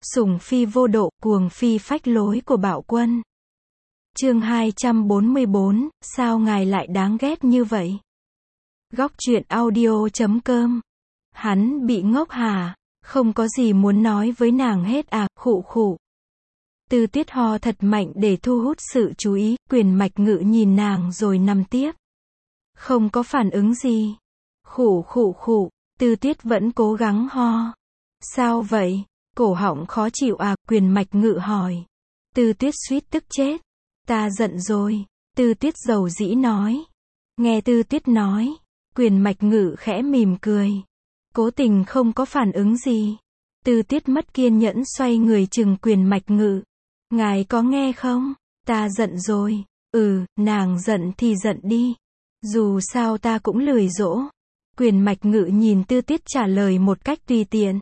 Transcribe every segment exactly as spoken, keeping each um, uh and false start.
Sủng phi vô độ, cuồng phi phách lối của Bạo Quân. Chương hai trăm bốn mươi bốn, sao ngài lại đáng ghét như vậy? Góc truyện audio chấm com. Hắn bị ngốc hả? Không có gì muốn nói với nàng hết à, khụ khụ. Tư Tiết ho thật mạnh để thu hút sự chú ý, Quyền Mạch Ngự nhìn nàng rồi nằm tiếp. Không có phản ứng gì. Khụ khụ khụ, Tư Tiết vẫn cố gắng ho. Sao vậy? Cổ họng khó chịu à, Quyền Mạch Ngự hỏi. Tư Tiết suýt tức chết. Ta giận rồi, Tư Tiết dầu dĩ nói. Nghe Tư Tiết nói, Quyền Mạch Ngự khẽ mỉm cười. Cố tình không có phản ứng gì. Tư Tiết mất kiên nhẫn xoay người chừng Quyền Mạch Ngự. Ngài có nghe không? Ta giận rồi. Ừ, nàng giận thì giận đi. Dù sao ta cũng lười dỗ. Quyền Mạch Ngự nhìn Tư Tiết trả lời một cách tùy tiện.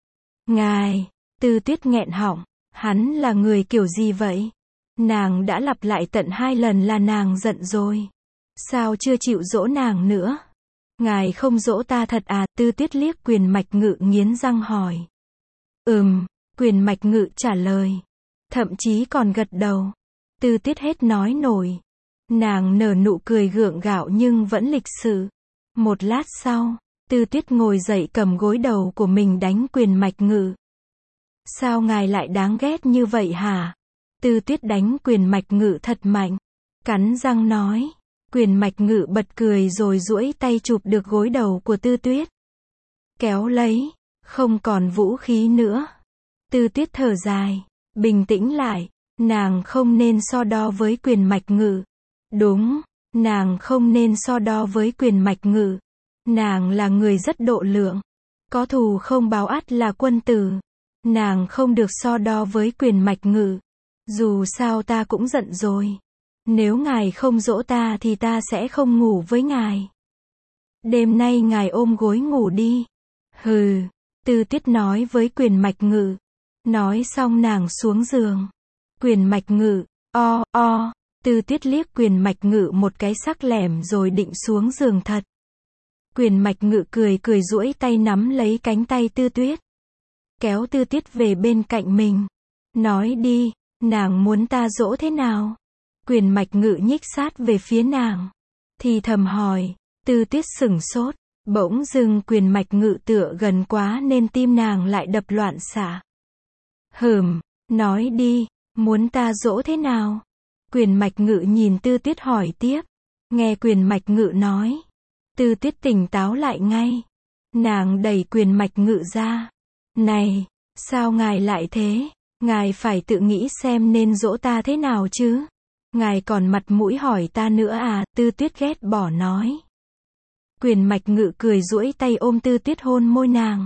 Ngài, Tư Tiết nghẹn họng, hắn là người kiểu gì vậy? Nàng đã lặp lại tận hai lần là nàng giận rồi. Sao chưa chịu dỗ nàng nữa? Ngài không dỗ ta thật à? Tư Tiết liếc Quyền Mạch Ngự nghiến răng hỏi. Ừm, Quyền Mạch Ngự trả lời. Thậm chí còn gật đầu. Tư Tiết hết nói nổi. Nàng nở nụ cười gượng gạo nhưng vẫn lịch sự. Một lát sau, Tư Tiết ngồi dậy cầm gối đầu của mình đánh Quyền Mạch Ngự. Sao ngài lại đáng ghét như vậy hả? Tư Tiết đánh Quyền Mạch Ngự thật mạnh. Cắn răng nói. Quyền Mạch Ngự bật cười rồi duỗi tay chụp được gối đầu của Tư Tiết. Kéo lấy. Không còn vũ khí nữa. Tư Tiết thở dài. Bình tĩnh lại. Nàng không nên so đo với Quyền Mạch Ngự. Đúng. Nàng không nên so đo với Quyền Mạch Ngự. Nàng là người rất độ lượng. Có thù không báo ắt là quân tử. Nàng không được so đo với Quyền Mạch Ngự. Dù sao ta cũng giận rồi. Nếu ngài không dỗ ta thì ta sẽ không ngủ với ngài. Đêm nay ngài ôm gối ngủ đi. Hừ, Tư Tiết nói với Quyền Mạch Ngự. Nói xong nàng xuống giường. Quyền Mạch Ngự, o, o, Tư Tiết liếc Quyền Mạch Ngự một cái sắc lẻm rồi định xuống giường thật. Quyền Mạch Ngự cười cười duỗi tay nắm lấy cánh tay Tư Tiết. Kéo Tư Tiết về bên cạnh mình. Nói đi, nàng muốn ta dỗ thế nào? Quyền Mạch Ngự nhích sát về phía nàng. Thì thầm hỏi. Tư Tiết sửng sốt. Bỗng dưng Quyền Mạch Ngự tựa gần quá nên tim nàng lại đập loạn xạ. Hừm, nói đi, muốn ta dỗ thế nào? Quyền Mạch Ngự nhìn Tư Tiết hỏi tiếp. Nghe Quyền Mạch Ngự nói. Tư Tiết tỉnh táo lại ngay. Nàng đẩy Quyền Mạch Ngự ra. Này, sao ngài lại thế? Ngài phải tự nghĩ xem nên dỗ ta thế nào chứ? Ngài còn mặt mũi hỏi ta nữa à? Tư Tiết ghét bỏ nói. Quyền Mạch Ngự cười duỗi tay ôm Tư Tiết hôn môi nàng.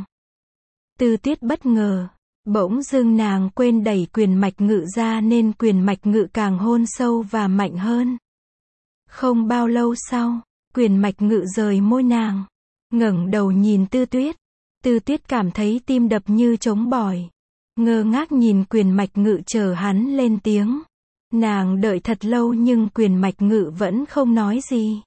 Tư Tiết bất ngờ. Bỗng dưng nàng quên đẩy Quyền Mạch Ngự ra nên Quyền Mạch Ngự càng hôn sâu và mạnh hơn. Không bao lâu sau, Quyền Mạch Ngự rời môi nàng. Ngẩng đầu nhìn Tư Tiết. Tư Tiết cảm thấy tim đập như trống bỏi. Ngơ ngác nhìn Quyền Mạch Ngự chờ hắn lên tiếng. Nàng đợi thật lâu nhưng Quyền Mạch Ngự vẫn không nói gì.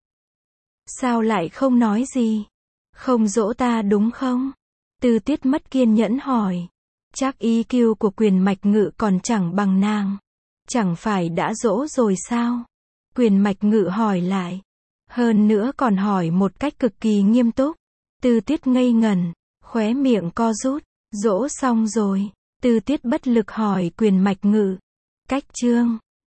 Sao lại không nói gì? Không dỗ ta đúng không? Tư Tiết mất kiên nhẫn hỏi. Chắc i kiu của Quyền Mạch Ngự còn chẳng bằng nàng. Chẳng phải đã dỗ rồi sao? Quyền Mạch Ngự hỏi lại. Hơn nữa còn hỏi một cách cực kỳ nghiêm túc. Tư Tiết ngây ngẩn, khóe miệng co rút. Dỗ xong rồi. Tư Tiết bất lực hỏi Quyền Mạch Ngự. Cách chương